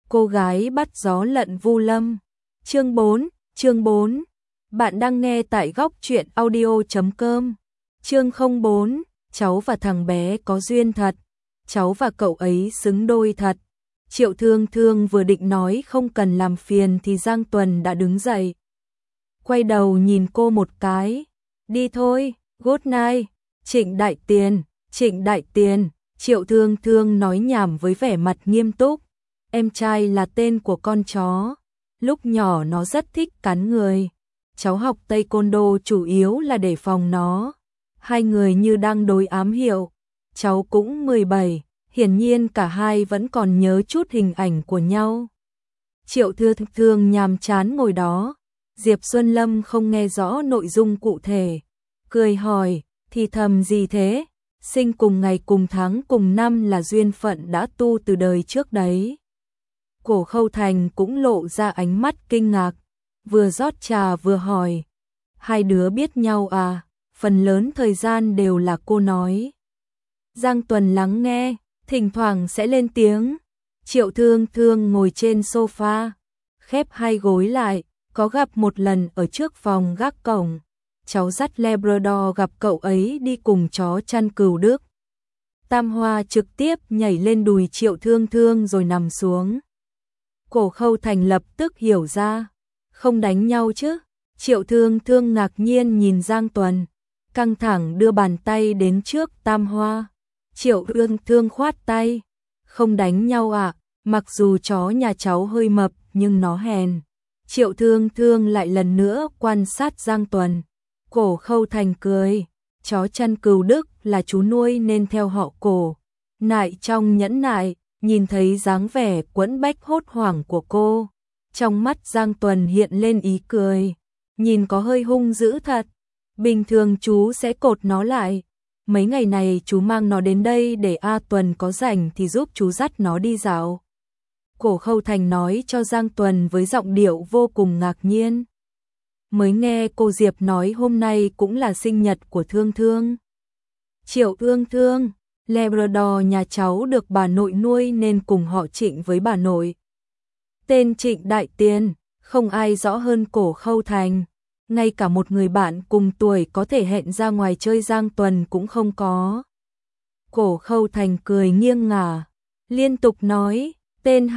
Cô gái bắt gió lận Vu Lâm. Chương 4. Bạn đang nghe tại góc truyện audio.com. Chương 04. Cháu và thằng bé có duyên thật. Cháu và cậu ấy xứng đôi thật. Triệu Thương Thương vừa định nói không cần làm phiền thì Giang Tuần đã đứng dậy. Quay đầu nhìn cô một cái. Đi thôi, good night. Trịnh Đại Tiền. Triệu Thương Thương nói nhảm với vẻ mặt nghiêm túc. Em trai là tên của con chó. Lúc nhỏ nó rất thích cắn người. Cháu học taekwondo chủ yếu là để phòng nó. Hai người như đang đối ám hiệu. Cháu cũng 17, hiển nhiên cả hai vẫn còn nhớ chút hình ảnh của nhau. Triệu Thương Thương nhàm chán ngồi đó. Diệp Xuân Lâm không nghe rõ nội dung cụ thể. Cười hỏi, thì thầm gì thế? Sinh cùng ngày cùng tháng cùng năm là duyên phận đã tu từ đời trước đấy. Cổ Khâu Thành cũng lộ ra ánh mắt kinh ngạc, vừa rót trà vừa hỏi. Hai đứa biết nhau à? Phần lớn thời gian đều là cô nói. Giang Tuần lắng nghe, thỉnh thoảng sẽ lên tiếng. Triệu Thương Thương ngồi trên sofa, khép hai gối lại, có gặp một lần ở trước phòng gác cổng. Cháu dắt Labrador gặp cậu ấy đi cùng chó chăn cừu Đức. Tam Hoa trực tiếp nhảy lên đùi Triệu Thương Thương rồi nằm xuống. Cổ Khâu Thành lập tức hiểu ra. Không đánh nhau chứ? Triệu Thương Thương ngạc nhiên nhìn Giang Tuần, căng thẳng đưa bàn tay đến trước Tam Hoa. Triệu Thương Thương khoát tay. Không đánh nhau ạ, mặc dù chó nhà cháu hơi mập nhưng nó hèn. Triệu Thương Thương lại lần nữa quan sát Giang Tuần. Cổ Khâu Thành cười. Chó chăn cừu Đức là chú nuôi nên theo họ Cổ. Nại trong nhẫn nại. Nhìn thấy dáng vẻ quẫn bách hốt hoảng của cô, trong mắt Giang Tuần hiện lên ý cười, nhìn có hơi hung dữ thật. Bình thường chú sẽ cột nó lại, mấy ngày này chú mang nó đến đây để A Tuần có rảnh thì giúp chú dắt nó đi dạo. Cổ Khâu Thành nói cho Giang Tuần với giọng điệu vô cùng ngạc nhiên. Mới nghe cô Diệp nói hôm nay cũng là sinh nhật của Thương Thương. Triệu Thương Thương. Labrador nhà cháu được bà nội nuôi nên cùng họ Trịnh với bà nội. Tên Trịnh Đại Tiền, không ai rõ hơn Cổ Khâu Thành. Ngay cả một người bạn cùng tuổi có thể hẹn ra ngoài chơi Giang Tuần cũng không có. Cổ Khâu Thành cười nghiêng ngả, liên tục nói, tên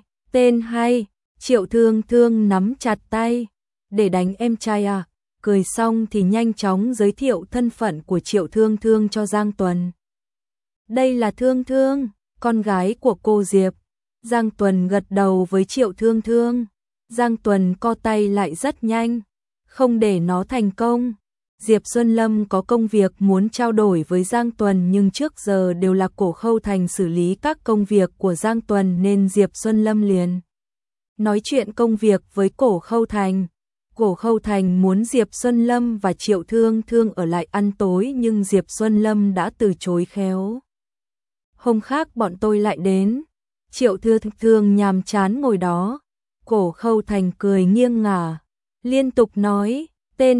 hay. Triệu Thương Thương nắm chặt tay, để đánh em trai à? Cười xong thì nhanh chóng giới thiệu thân phận của Triệu Thương Thương cho Giang Tuần. Đây là Thương Thương, con gái của cô Diệp. Giang Tuần gật đầu với Triệu Thương Thương. Giang Tuần co tay lại rất nhanh, không để nó thành công. Diệp Xuân Lâm có công việc muốn trao đổi với Giang Tuần nhưng trước giờ đều là Cổ Khâu Thành xử lý các công việc của Giang Tuần nên Diệp Xuân Lâm liền nói chuyện công việc với Cổ Khâu Thành. Cổ Khâu Thành muốn Diệp Xuân Lâm và Triệu Thương Thương ở lại ăn tối nhưng Diệp Xuân Lâm đã từ chối khéo. Hôm khác bọn tôi lại đến. Triệu Thương Thương nhàm chán ngồi đó. Cổ Khâu Thành cười nghiêng ngả, liên tục nói, tên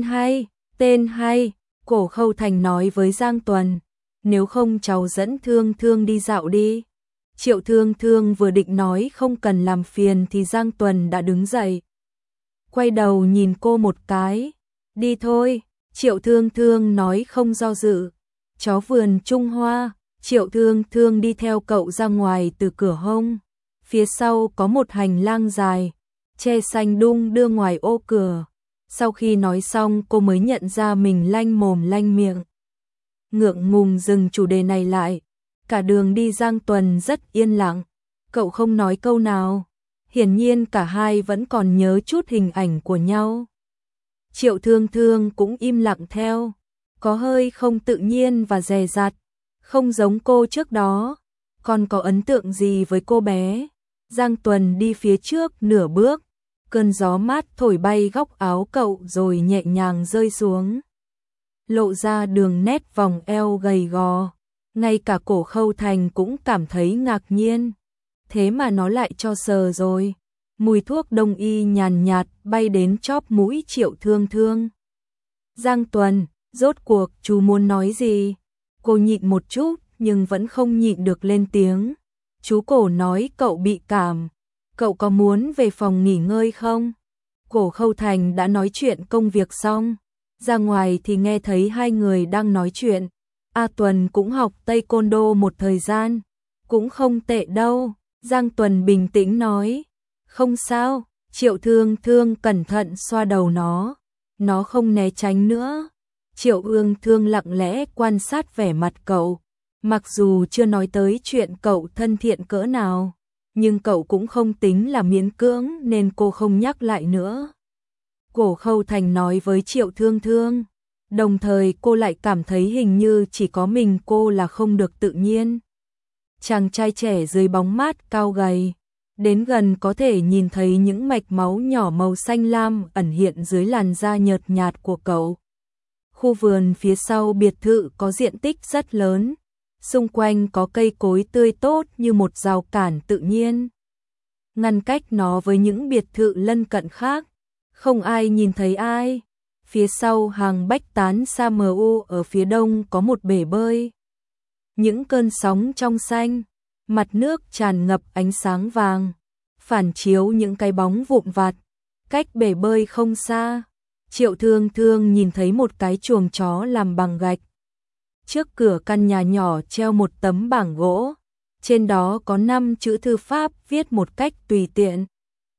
hay. Cổ Khâu Thành nói với Giang Tuần, nếu không cháu dẫn Thương Thương đi dạo đi. Triệu Thương Thương vừa định nói không cần làm phiền thì Giang Tuần đã đứng dậy. Quay đầu nhìn cô một cái, đi thôi. Triệu Thương Thương nói không do dự. Chó vườn Trung Hoa. Triệu Thương Thương đi theo cậu ra ngoài từ cửa hông. Phía sau có một hành lang dài, tre xanh đung đưa ngoài ô cửa. Sau khi nói xong cô mới nhận ra mình lanh mồm lanh miệng. Ngượng ngùng dừng chủ đề này lại. Cả đường đi Giang Tuần rất yên lặng. Cậu không nói câu nào. Hiển nhiên cả hai vẫn còn nhớ chút hình ảnh của nhau. Triệu Thương Thương cũng im lặng theo. Có hơi không tự nhiên và dè dặt. Không giống cô trước đó. Còn có ấn tượng gì với cô bé? Giang Tuần đi phía trước nửa bước. Cơn gió mát thổi bay góc áo cậu rồi nhẹ nhàng rơi xuống. Lộ ra đường nét vòng eo gầy gò. Ngay cả Cổ Khâu Thành cũng cảm thấy ngạc nhiên. Thế mà nó lại cho sờ rồi. Mùi thuốc đông y nhàn nhạt bay đến chóp mũi Triệu Thương Thương. Giang Tuần, rốt cuộc chú muốn nói gì? Cô nhịn một chút nhưng vẫn không nhịn được lên tiếng. Chú Cổ nói cậu bị cảm. cậu có muốn về phòng nghỉ ngơi không? Cổ Khâu Thành đã nói chuyện công việc xong, ra ngoài thì nghe thấy hai người đang nói chuyện. A Tuần cũng học Taekwondo một thời gian, cũng không tệ đâu. Giang Tuần bình tĩnh nói, không sao. Triệu Thương Thương cẩn thận xoa đầu nó không né tránh nữa. Triệu Ương Thương lặng lẽ quan sát vẻ mặt cậu, mặc dù chưa nói tới chuyện cậu thân thiện cỡ nào, nhưng cậu cũng không tính là miễn cưỡng nên cô không nhắc lại nữa. Cổ Khâu Thành nói với Triệu Thương Thương, đồng thời cô lại cảm thấy hình như chỉ có mình cô là không được tự nhiên. Chàng trai trẻ dưới bóng mát cao gầy, đến gần có thể nhìn thấy những mạch máu nhỏ màu xanh lam ẩn hiện dưới làn da nhợt nhạt của cậu. Khu vườn phía sau biệt thự có diện tích rất lớn, xung quanh có cây cối tươi tốt như một rào cản tự nhiên, ngăn cách nó với những biệt thự lân cận khác, không ai nhìn thấy ai. Phía sau hàng bách tán sa mờ u ở phía đông có một bể bơi. Những cơn sóng trong xanh, mặt nước tràn ngập ánh sáng vàng, phản chiếu những cái bóng vụn vặt. Cách bể bơi không xa, Triệu Thương Thương nhìn thấy một cái chuồng chó làm bằng gạch. Trước cửa căn nhà nhỏ treo một tấm bảng gỗ, trên đó có 5 chữ thư pháp viết một cách tùy tiện.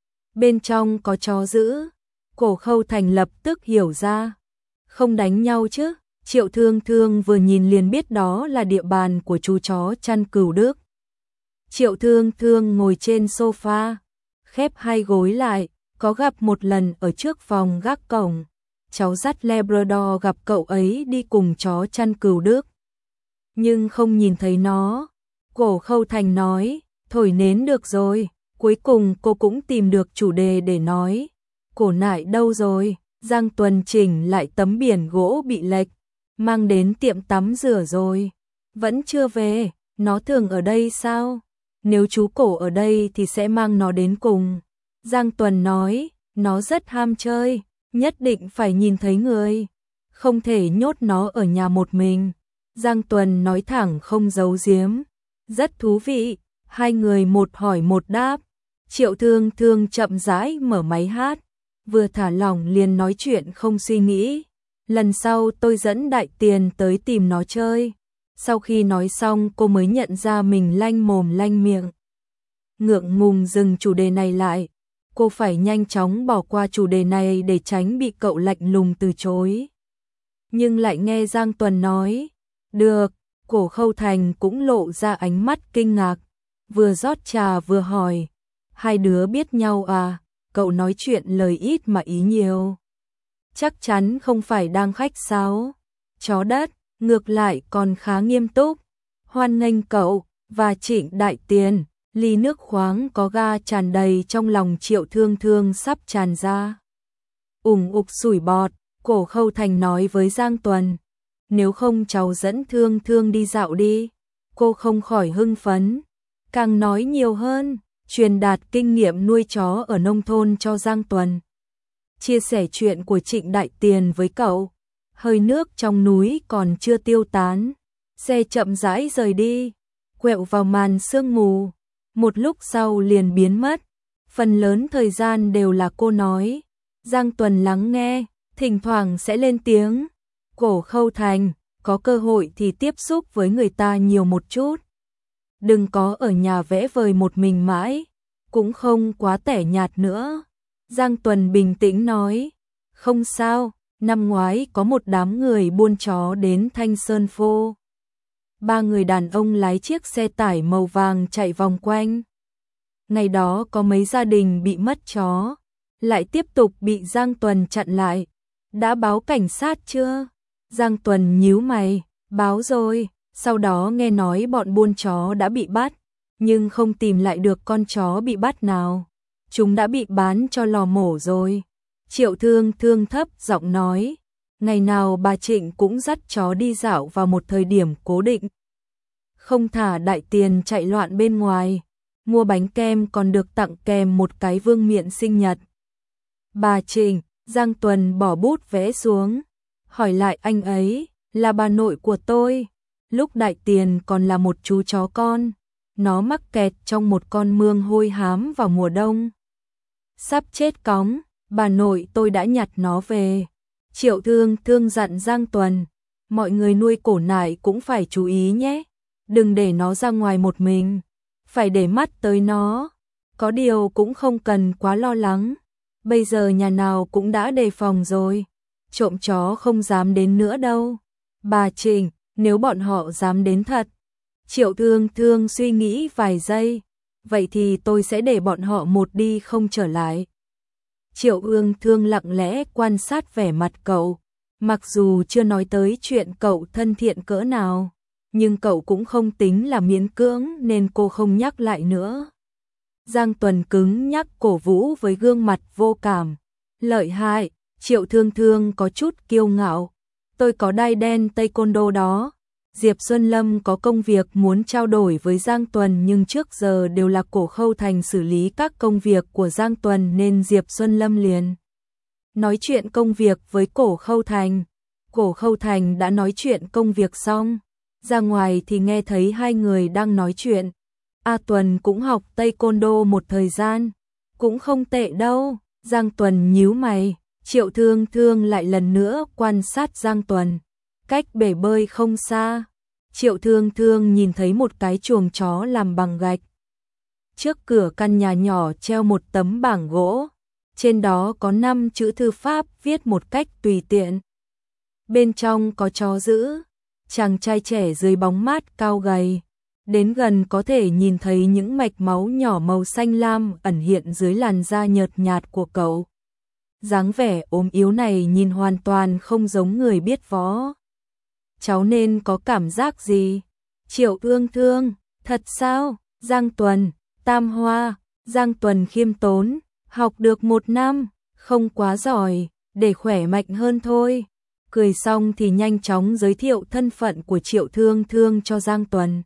Bên trong có chó giữ. Cổ Khâu Thành lập tức hiểu ra. Không đánh nhau chứ? Triệu Thương Thương vừa nhìn liền biết đó là địa bàn của chú chó chăn Cửu Đức. Triệu Thương Thương ngồi trên sofa, khép hai gối lại, có gặp một lần ở trước phòng gác cổng. Cháu dắt Labrador gặp cậu ấy đi cùng chó chăn Cửu Đức, nhưng không nhìn thấy nó. Cổ Khâu Thành nói, thổi nến được rồi. Cuối cùng cô cũng tìm được chủ đề để nói. Cổ Nại đâu rồi? Giang Tuần chỉnh lại tấm biển gỗ bị lệch, mang đến tiệm tắm rửa rồi. Vẫn chưa về, nó thường ở đây sao? Nếu chú Cổ ở đây thì sẽ mang nó đến cùng. Giang Tuần nói, nó rất ham chơi, nhất định phải nhìn thấy người, không thể nhốt nó ở nhà một mình. Giang Tuần nói thẳng không giấu giếm, rất thú vị. Hai người một hỏi một đáp. Triệu Thương Thương chậm rãi mở máy hát, vừa thả lỏng liền nói chuyện không suy nghĩ. Lần sau tôi dẫn Đại Tiền tới tìm nó chơi. Sau khi nói xong cô mới nhận ra mình lanh mồm lanh miệng, ngượng ngùng dừng chủ đề này lại. Cô phải nhanh chóng bỏ qua chủ đề này để tránh bị cậu lạnh lùng từ chối. Nhưng lại nghe Giang Tuần nói, được. Cổ Khâu Thành cũng lộ ra ánh mắt kinh ngạc, vừa rót trà vừa hỏi, hai đứa biết nhau à? Cậu nói chuyện lời ít mà ý nhiều, chắc chắn không phải đang khách sáo. Chó đất, ngược lại còn khá nghiêm túc. Hoan nghênh cậu và Trịnh Đại Tiền. Ly nước khoáng có ga tràn đầy trong lòng Triệu Thương Thương sắp tràn ra. Ủng ục sủi bọt. Cổ Khâu Thành nói với Giang Tuần, nếu không cháu dẫn Thương Thương đi dạo đi. Cô không khỏi hưng phấn, càng nói nhiều hơn, truyền đạt kinh nghiệm nuôi chó ở nông thôn cho Giang Tuần, chia sẻ chuyện của Trịnh Đại Tiền với cậu. Hơi nước trong núi còn chưa tiêu tán, xe chậm rãi rời đi, quẹo vào màn sương mù, một lúc sau liền biến mất. Phần lớn thời gian đều là cô nói, Giang Tuần lắng nghe, thỉnh thoảng sẽ lên tiếng. Cổ Khâu Thành, có cơ hội thì tiếp xúc với người ta nhiều một chút, đừng có ở nhà vẽ vời một mình mãi, cũng không quá tẻ nhạt nữa. Giang Tuần bình tĩnh nói, không sao, năm ngoái có một đám người buôn chó đến Thanh Sơn Phô. 3 người đàn ông lái chiếc xe tải màu vàng chạy vòng quanh. Ngày đó có mấy gia đình bị mất chó, lại tiếp tục bị Giang Tuần chặn lại. Đã báo cảnh sát chưa? Giang Tuần nhíu mày, báo rồi. Sau đó nghe nói bọn buôn chó đã bị bắt, nhưng không tìm lại được con chó bị bắt nào. Chúng đã bị bán cho lò mổ rồi. Triệu Thương Thương thấp giọng nói, ngày nào bà Trịnh cũng dắt chó đi dạo vào một thời điểm cố định, không thả Đại Tiền chạy loạn bên ngoài. Mua bánh kem còn được tặng kèm một cái vương miện sinh nhật. Bà Trịnh, Giang Tuần bỏ bút vẽ xuống, hỏi lại anh ấy, là bà nội của tôi. Lúc Đại Tiền còn là một chú chó con, nó mắc kẹt trong một con mương hôi hám vào mùa đông. Sắp chết cóng, bà nội tôi đã nhặt nó về. Triệu Thương Thương dặn Giang Tuần, mọi người nuôi cổ nải cũng phải chú ý nhé, đừng để nó ra ngoài một mình, phải để mắt tới nó. Có điều cũng không cần quá lo lắng, bây giờ nhà nào cũng đã đề phòng rồi, trộm chó không dám đến nữa đâu. Bà Trình, nếu bọn họ dám đến thật. Triệu Thương Thương suy nghĩ vài giây, vậy thì tôi sẽ để bọn họ một đi không trở lại. Triệu Ương Thương lặng lẽ quan sát vẻ mặt cậu, mặc dù chưa nói tới chuyện cậu thân thiện cỡ nào, nhưng cậu cũng không tính là miễn cưỡng nên cô không nhắc lại nữa. Giang Tuần cứng nhắc cổ vũ với gương mặt vô cảm. Lợi hại, Triệu Thương Thương có chút kiêu ngạo. Tôi có đai đen taekwondo đó. Diệp Xuân Lâm có công việc muốn trao đổi với Giang Tuần nhưng trước giờ đều là Cổ Khâu Thành xử lý các công việc của Giang Tuần nên Diệp Xuân Lâm liền nói chuyện công việc với Cổ Khâu Thành. Cổ Khâu Thành đã nói chuyện công việc xong, ra ngoài thì nghe thấy hai người đang nói chuyện. A Tuần cũng học taekwondo một thời gian, cũng không tệ đâu. Giang Tuần nhíu mày, Triệu Thương Thương lại lần nữa quan sát Giang Tuần. Cách bể bơi không xa, Triệu Thương Thương nhìn thấy một cái chuồng chó làm bằng gạch. Trước cửa căn nhà nhỏ treo một tấm bảng gỗ, trên đó có 5 chữ thư pháp viết một cách tùy tiện. Bên trong có chó giữ, chàng trai trẻ dưới bóng mát cao gầy. Đến gần có thể nhìn thấy những mạch máu nhỏ màu xanh lam ẩn hiện dưới làn da nhợt nhạt của cậu. Dáng vẻ ốm yếu này nhìn hoàn toàn không giống người biết võ. Cháu nên có cảm giác gì? Triệu Ương Thương, thật sao? Giang Tuần, Tam Hoa. Giang Tuần khiêm tốn, học được 1 năm, không quá giỏi, để khỏe mạnh hơn thôi. Cười xong thì nhanh chóng giới thiệu thân phận của Triệu Thương Thương cho Giang Tuần.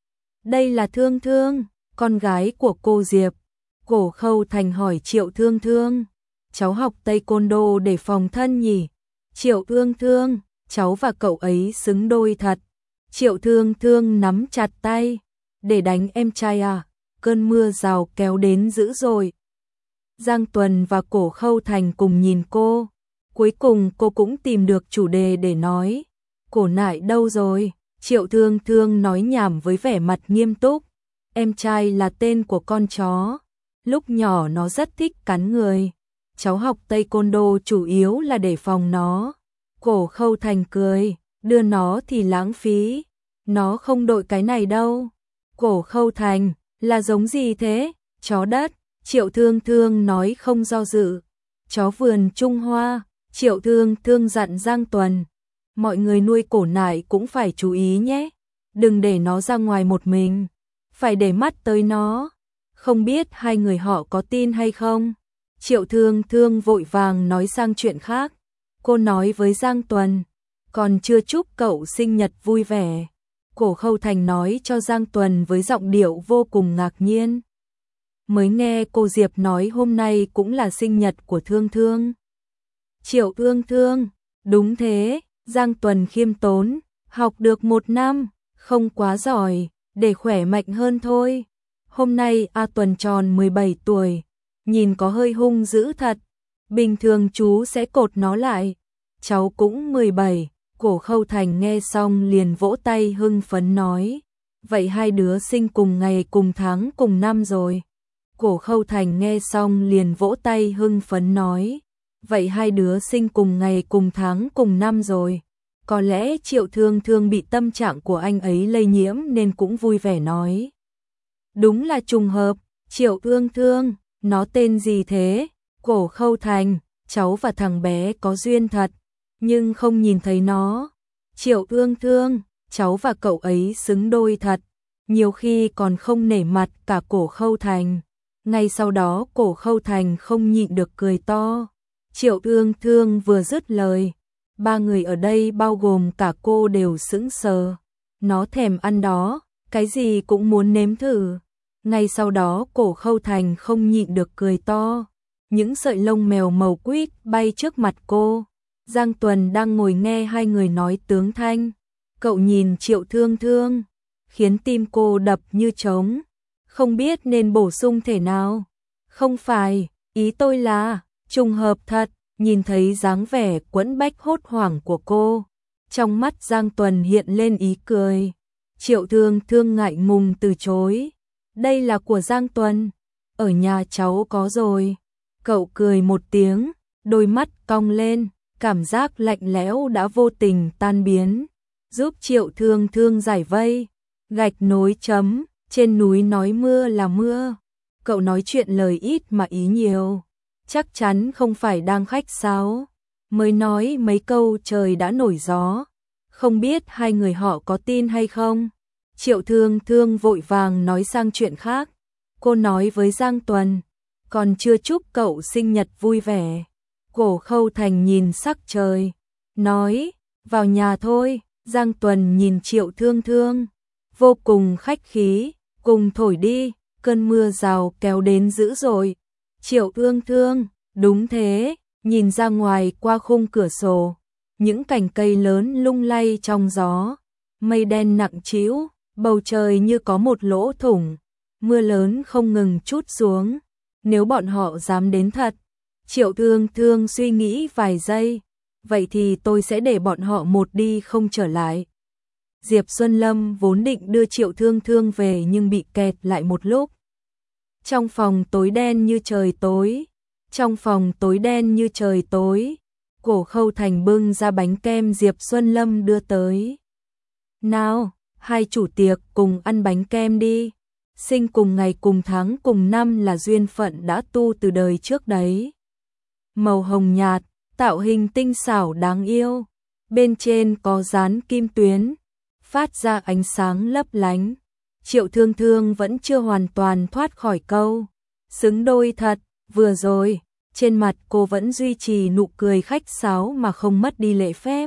Đây là Thương Thương, con gái của cô Diệp. Cổ Khâu Thành hỏi Triệu Thương Thương, cháu học taekwondo để phòng thân nhỉ? Triệu Thương Thương, cháu và cậu ấy xứng đôi thật. Triệu Thương Thương nắm chặt tay, để đánh em trai à? Cơn mưa rào kéo đến dữ rồi. Giang Tuần và Cổ Khâu Thành cùng nhìn cô. Cuối cùng cô cũng tìm được chủ đề để nói. Cổ nại đâu rồi? Triệu Thương Thương nói nhảm với vẻ mặt nghiêm túc. Em trai là tên của con chó. Lúc nhỏ nó rất thích cắn người. Cháu học taekwondo chủ yếu là để phòng nó. Cổ Khâu Thành cười, đưa nó thì lãng phí. Nó không đội cái này đâu. Cổ Khâu Thành, là giống gì thế? Chó đất. Triệu Thương Thương nói không do dự. Chó vườn Trung Hoa. Triệu Thương Thương dặn Giang Tuần. Mọi người nuôi cổ nải cũng phải chú ý nhé. Đừng để nó ra ngoài một mình. Phải để mắt tới nó. Không biết hai người họ có tin hay không? Triệu Thương Thương vội vàng nói sang chuyện khác. Cô nói với Giang Tuần, còn chưa chúc cậu sinh nhật vui vẻ. Cổ Khâu Thành nói cho Giang Tuần với giọng điệu vô cùng ngạc nhiên. Mới nghe cô Diệp nói hôm nay cũng là sinh nhật của Thương Thương. Triệu Thương Thương, đúng thế. Giang Tuần khiêm tốn, học được 1 năm, không quá giỏi, để khỏe mạnh hơn thôi. Hôm nay A Tuần tròn 17 tuổi, nhìn có hơi hung dữ thật. Bình thường chú sẽ cột nó lại. Cháu cũng 17. Cổ Khâu Thành nghe xong liền vỗ tay hưng phấn nói. Vậy hai đứa sinh cùng ngày cùng tháng cùng năm rồi. Cổ Khâu Thành nghe xong liền vỗ tay hưng phấn nói. Vậy hai đứa sinh cùng ngày cùng tháng cùng năm rồi. Có lẽ Triệu Thương Thương bị tâm trạng của anh ấy lây nhiễm nên cũng vui vẻ nói. Đúng là trùng hợp. Triệu Thương Thương, nó tên gì thế? Cổ Khâu Thành, cháu và thằng bé có duyên thật, nhưng không nhìn thấy nó. Triệu Thương Thương, cháu và cậu ấy xứng đôi thật, nhiều khi còn không nể mặt cả Cổ Khâu Thành. Ngay sau đó Cổ Khâu Thành không nhịn được cười to. Triệu Thương Thương vừa dứt lời, 3 người ở đây bao gồm cả cô đều sững sờ. Nó thèm ăn đó, cái gì cũng muốn nếm thử. Ngay sau đó Cổ Khâu Thành không nhịn được cười to. Những sợi lông mèo màu quýt bay trước mặt cô. Giang Tuần đang ngồi nghe hai người nói tướng thanh. Cậu nhìn Triệu Thương Thương, khiến tim cô đập như trống. Không biết nên bổ sung thể nào. Không phải, ý tôi là, trùng hợp thật, nhìn thấy dáng vẻ quẫn bách hốt hoảng của cô. Trong mắt Giang Tuần hiện lên ý cười. Triệu Thương Thương ngại ngùng từ chối. Đây là của Giang Tuần, ở nhà cháu có rồi. Cậu cười một tiếng, đôi mắt cong lên, cảm giác lạnh lẽo đã vô tình tan biến, giúp Triệu Thương Thương giải vây. Gạch nối chấm, trên núi nói mưa là mưa. Cậu nói chuyện lời ít mà ý nhiều, chắc chắn không phải đang khách sáo. Mới nói mấy câu trời đã nổi gió, không biết hai người họ có tin hay không. Triệu Thương Thương vội vàng nói sang chuyện khác. Cô nói với Giang Tuần, còn chưa chúc cậu sinh nhật vui vẻ. Cổ Khâu Thành nhìn sắc trời, nói, vào nhà thôi. Giang Tuần nhìn Triệu Thương Thương, vô cùng khách khí, cùng thổi đi, cơn mưa rào kéo đến dữ dội. Triệu Thương Thương, đúng thế, nhìn ra ngoài qua khung cửa sổ, những cành cây lớn lung lay trong gió, mây đen nặng trĩu, bầu trời như có một lỗ thủng, mưa lớn không ngừng trút xuống. Nếu bọn họ dám đến thật, Triệu Thương Thương suy nghĩ vài giây, vậy thì tôi sẽ để bọn họ một đi không trở lại. Diệp Xuân Lâm vốn định đưa Triệu Thương Thương về nhưng bị kẹt lại một lúc. Trong phòng tối đen như trời tối, trong phòng tối đen như trời tối, Cổ Khâu Thành bưng ra bánh kem Diệp Xuân Lâm đưa tới. Nào, hai chủ tiệc cùng ăn bánh kem đi. Sinh cùng ngày cùng tháng cùng năm là duyên phận đã tu từ đời trước đấy. Màu hồng nhạt, tạo hình tinh xảo đáng yêu. Bên trên có dán kim tuyến, phát ra ánh sáng lấp lánh. Triệu Thương Thương vẫn chưa hoàn toàn thoát khỏi câu xứng đôi thật. Vừa rồi, trên mặt cô vẫn duy trì nụ cười khách sáo mà không mất đi lễ phép.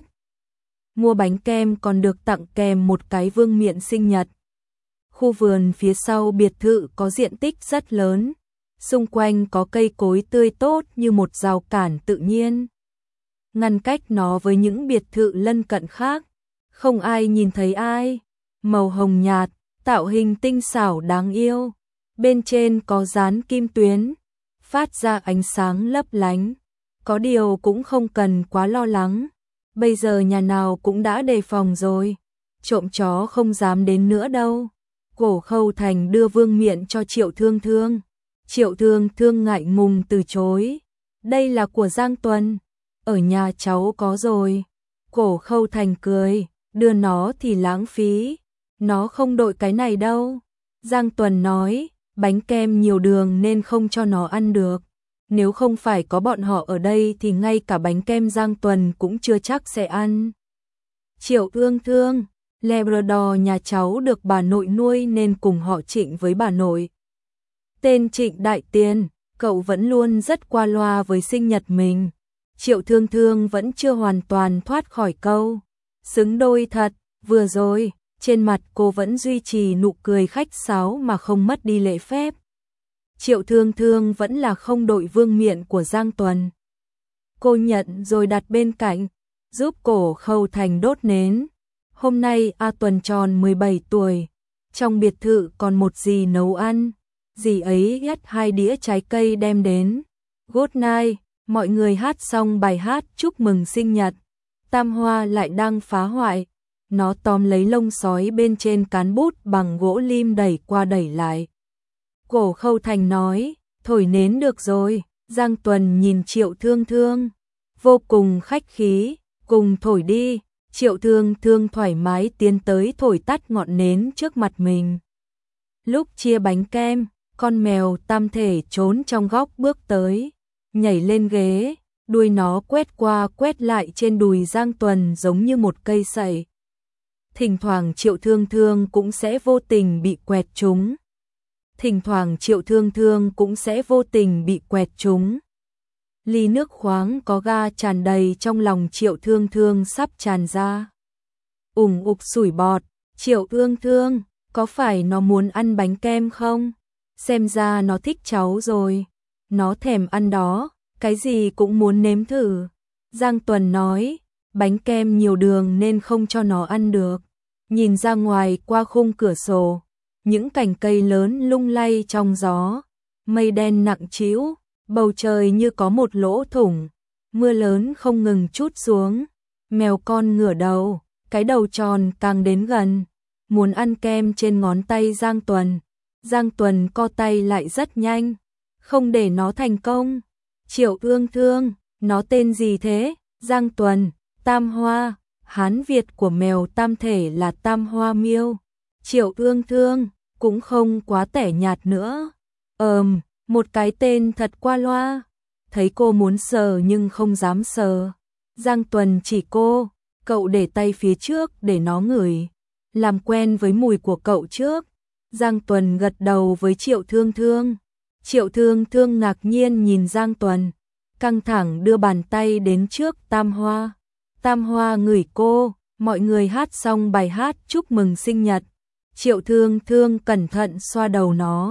Mua bánh kem còn được tặng kèm một cái vương miện sinh nhật. Khu vườn phía sau biệt thự có diện tích rất lớn, xung quanh có cây cối tươi tốt như một rào cản tự nhiên, ngăn cách nó với những biệt thự lân cận khác. Không ai nhìn thấy ai. Màu hồng nhạt, tạo hình tinh xảo đáng yêu. Bên trên có dán kim tuyến, phát ra ánh sáng lấp lánh. Có điều cũng không cần quá lo lắng. Bây giờ nhà nào cũng đã đề phòng rồi, trộm chó không dám đến nữa đâu. Cổ Khâu Thành đưa vương miện cho Triệu Thương Thương. Triệu Thương Thương ngại ngùng từ chối. Đây là của Giang Tuần, ở nhà cháu có rồi. Cổ Khâu Thành cười, đưa nó thì lãng phí, nó không đội cái này đâu. Giang Tuần nói, bánh kem nhiều đường nên không cho nó ăn được. Nếu không phải có bọn họ ở đây thì ngay cả bánh kem Giang Tuần cũng chưa chắc sẽ ăn. Triệu Thương Thương, Labrador nhà cháu được bà nội nuôi nên cùng họ Trịnh với bà nội. Tên Trịnh Đại Tiền, cậu vẫn luôn rất qua loa với sinh nhật mình. Triệu Thương Thương vẫn chưa hoàn toàn thoát khỏi câu xứng đôi thật. Vừa rồi, trên mặt cô vẫn duy trì nụ cười khách sáo mà không mất đi lễ phép. Triệu Thương Thương vẫn là không đội vương miện của Giang Tuần. Cô nhận rồi đặt bên cạnh, giúp Cổ Khâu Thành đốt nến. Hôm nay A Tuần tròn 17 tuổi, trong biệt thự còn một dì nấu ăn. Dì ấy gắt 2 đĩa trái cây đem đến. Good night, mọi người hát xong bài hát chúc mừng sinh nhật. Tam Hoa lại đang phá hoại. Nó tóm lấy lông sói bên trên cán bút bằng gỗ lim đẩy qua đẩy lại. Cổ Khâu Thành nói, thổi nến được rồi. Giang Tuần nhìn Triệu Thương Thương, vô cùng khách khí, cùng thổi đi. Triệu Thương Thương thoải mái tiến tới thổi tắt ngọn nến trước mặt mình. Lúc chia bánh kem, con mèo tam thể trốn trong góc bước tới, nhảy lên ghế, đuôi nó quét qua quét lại trên đùi Giang Tuần giống như một cây sậy. Thỉnh thoảng Triệu Thương Thương cũng sẽ vô tình bị quẹt trúng. Thỉnh thoảng Triệu Thương Thương cũng sẽ vô tình bị quẹt trúng. Ly nước khoáng có ga tràn đầy trong lòng Triệu Thương Thương sắp tràn ra. Ủng ục sủi bọt. Triệu Thương Thương, có phải nó muốn ăn bánh kem không? Xem ra nó thích cháu rồi. Nó thèm ăn đó, cái gì cũng muốn nếm thử. Giang Tuần nói, bánh kem nhiều đường nên không cho nó ăn được. nhìn ra ngoài qua khung cửa sổ, những cành cây lớn lung lay trong gió, mây đen nặng trĩu, bầu trời như có một lỗ thủng, mưa lớn không ngừng trút xuống. Mèo con ngửa đầu, cái đầu tròn càng đến gần, muốn ăn kem trên ngón tay Giang Tuần. Giang Tuần co tay lại rất nhanh, không để nó thành công. Triệu Ương Thương, nó tên gì thế? Giang Tuần, Tam Hoa, Hán Việt của mèo tam thể là Tam Hoa Miêu. Triệu Ương Thương, cũng không quá tẻ nhạt nữa. Một cái tên thật qua loa. Thấy cô muốn sờ nhưng không dám sờ. Giang Tuần chỉ cô, cậu để tay phía trước để nó ngửi, làm quen với mùi của cậu trước. Giang Tuần gật đầu với Triệu Thương Thương. Triệu Thương Thương ngạc nhiên nhìn Giang Tuần, căng thẳng đưa bàn tay đến trước Tam Hoa. Tam Hoa ngửi cô, mọi người hát xong bài hát chúc mừng sinh nhật. Triệu Thương Thương cẩn thận xoa đầu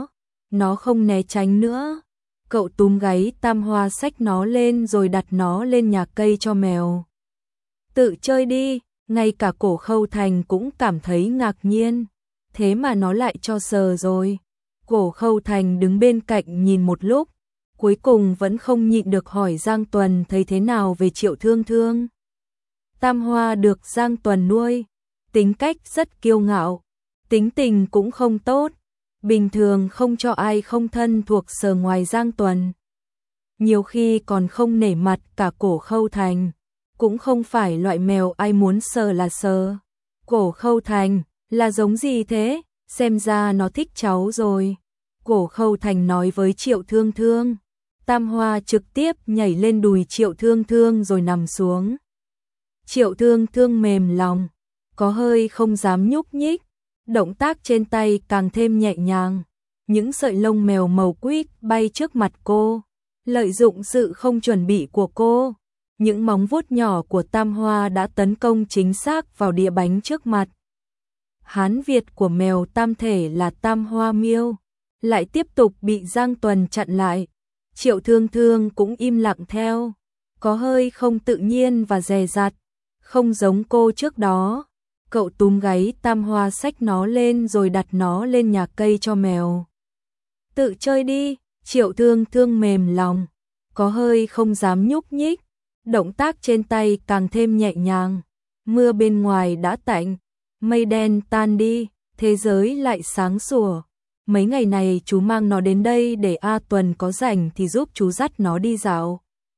nó không né tránh nữa. Cậu túm gáy Tam Hoa xách nó lên rồi đặt nó lên nhà cây cho mèo. Tự chơi đi, ngay cả Cổ Khâu Thành cũng cảm thấy ngạc nhiên. Thế mà nó lại cho sờ rồi. Cổ Khâu Thành đứng bên cạnh nhìn một lúc, cuối cùng vẫn không nhịn được hỏi Giang Tuần thấy thế nào về Triệu Thương Thương. Tam Hoa được Giang Tuần nuôi, tính cách rất kiêu ngạo, tính tình cũng không tốt, bình thường không cho ai không thân thuộc sờ ngoài Giang Tuần. Nhiều khi còn không nể mặt cả Cổ Khâu Thành, cũng không phải loại mèo ai muốn sờ là sờ. Cổ Khâu Thành, là giống gì thế? Xem ra nó thích cháu rồi. Cổ Khâu Thành nói với Triệu Thương Thương. Tam Hoa trực tiếp nhảy lên đùi Triệu Thương Thương rồi nằm xuống. Triệu Thương Thương mềm lòng, có hơi không dám nhúc nhích, động tác trên tay càng thêm nhẹ nhàng. Những sợi lông mèo màu quýt bay trước mặt cô, lợi dụng sự không chuẩn bị của cô. Những móng vuốt nhỏ của Tam Hoa đã tấn công chính xác vào đĩa bánh trước mặt. Hán Việt của mèo tam thể là Tam Hoa Miêu, lại tiếp tục bị Giang Tuần chặn lại. Triệu Thương Thương cũng im lặng theo, có hơi không tự nhiên và dè dặt, không giống cô trước đó. Cậu túm gáy Tam Hoa xách nó lên rồi đặt nó lên nhà cây cho mèo. Tự chơi đi, Triệu Thương Thương mềm lòng, có hơi không dám nhúc nhích, động tác trên tay càng thêm nhẹ nhàng. Mưa bên ngoài đã tạnh, mây đen tan đi, thế giới lại sáng sủa. Mấy ngày này chú mang nó đến đây để A Tuần có rảnh thì giúp chú dắt nó đi dạo.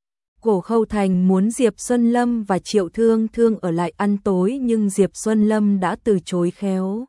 Cổ Khâu Thành muốn Diệp Xuân Lâm và Triệu Thương Thương ở lại ăn tối nhưng Diệp Xuân Lâm đã từ chối khéo.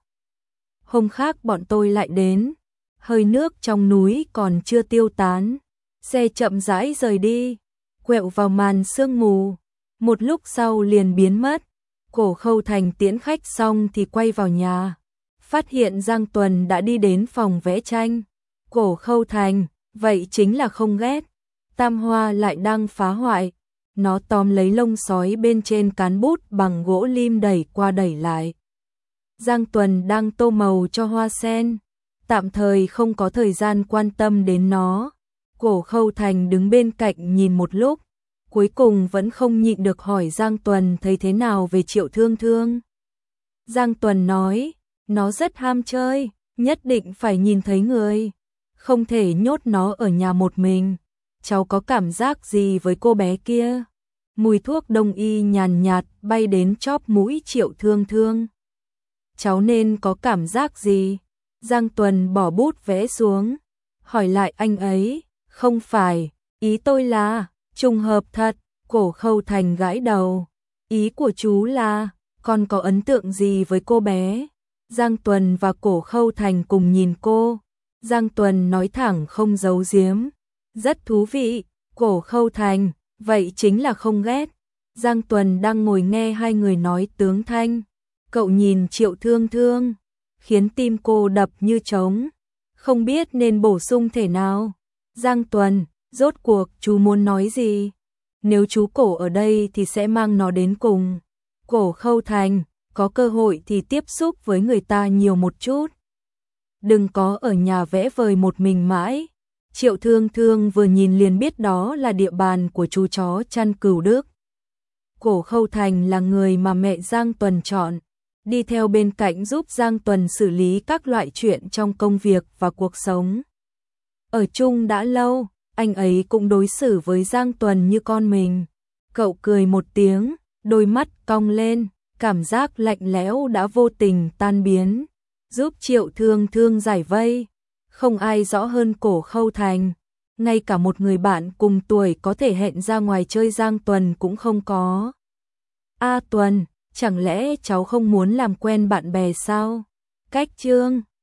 Hôm khác bọn tôi lại đến, hơi nước trong núi còn chưa tiêu tán, xe chậm rãi rời đi, quẹo vào màn sương mù, một lúc sau liền biến mất. Cổ Khâu Thành tiễn khách xong thì quay vào nhà, phát hiện Giang Tuần đã đi đến phòng vẽ tranh. Cổ Khâu Thành, vậy chính là không ghét. Tam Hoa lại đang phá hoại, nó tóm lấy lông sói bên trên cán bút bằng gỗ lim đẩy qua đẩy lại. Giang Tuần đang tô màu cho hoa sen, tạm thời không có thời gian quan tâm đến nó. Cổ Khâu Thành đứng bên cạnh nhìn một lúc, cuối cùng vẫn không nhịn được hỏi Giang Tuần thấy thế nào về Triệu Thương Thương. Giang Tuần nói, nó rất ham chơi, nhất định phải nhìn thấy người, không thể nhốt nó ở nhà một mình. Cháu có cảm giác gì với cô bé kia? Mùi thuốc đông y nhàn nhạt bay đến chóp mũi Triệu Thương Thương. Cháu nên có cảm giác gì? Giang Tuần bỏ bút vẽ xuống, hỏi lại anh ấy, không phải, ý tôi là, trùng hợp thật. Cổ Khâu Thành gãi đầu, ý của chú là, con có ấn tượng gì với cô bé? Giang Tuần và Cổ Khâu Thành cùng nhìn cô, Giang Tuần nói thẳng không giấu giếm, rất thú vị. Cổ Khâu Thành, vậy chính là không ghét. Giang Tuần đang ngồi nghe hai người nói tướng thanh, cậu nhìn Triệu Thương Thương, khiến tim cô đập như trống, không biết nên bổ sung thể nào. Giang Tuần, rốt cuộc chú muốn nói gì? Nếu chú Cổ ở đây thì sẽ mang nó đến cùng. Cổ Khâu Thành, có cơ hội thì tiếp xúc với người ta nhiều một chút. Đừng có ở nhà vẽ vời một mình mãi. Triệu Thương Thương vừa nhìn liền biết đó là địa bàn của chú chó chăn Cửu Đức. Cổ Khâu Thành là người mà mẹ Giang Tuần chọn, đi theo bên cạnh giúp Giang Tuần xử lý các loại chuyện trong công việc và cuộc sống. Ở chung đã lâu, anh ấy cũng đối xử với Giang Tuần như con mình. Cậu cười một tiếng, đôi mắt cong lên, cảm giác lạnh lẽo đã vô tình tan biến, giúp Triệu Thương Thương giải vây. Không ai rõ hơn Cổ Khâu Thành, ngay cả một người bạn cùng tuổi có thể hẹn ra ngoài chơi Giang Tuần cũng không có. A Tuần, chẳng lẽ cháu không muốn làm quen bạn bè sao? Cách Trương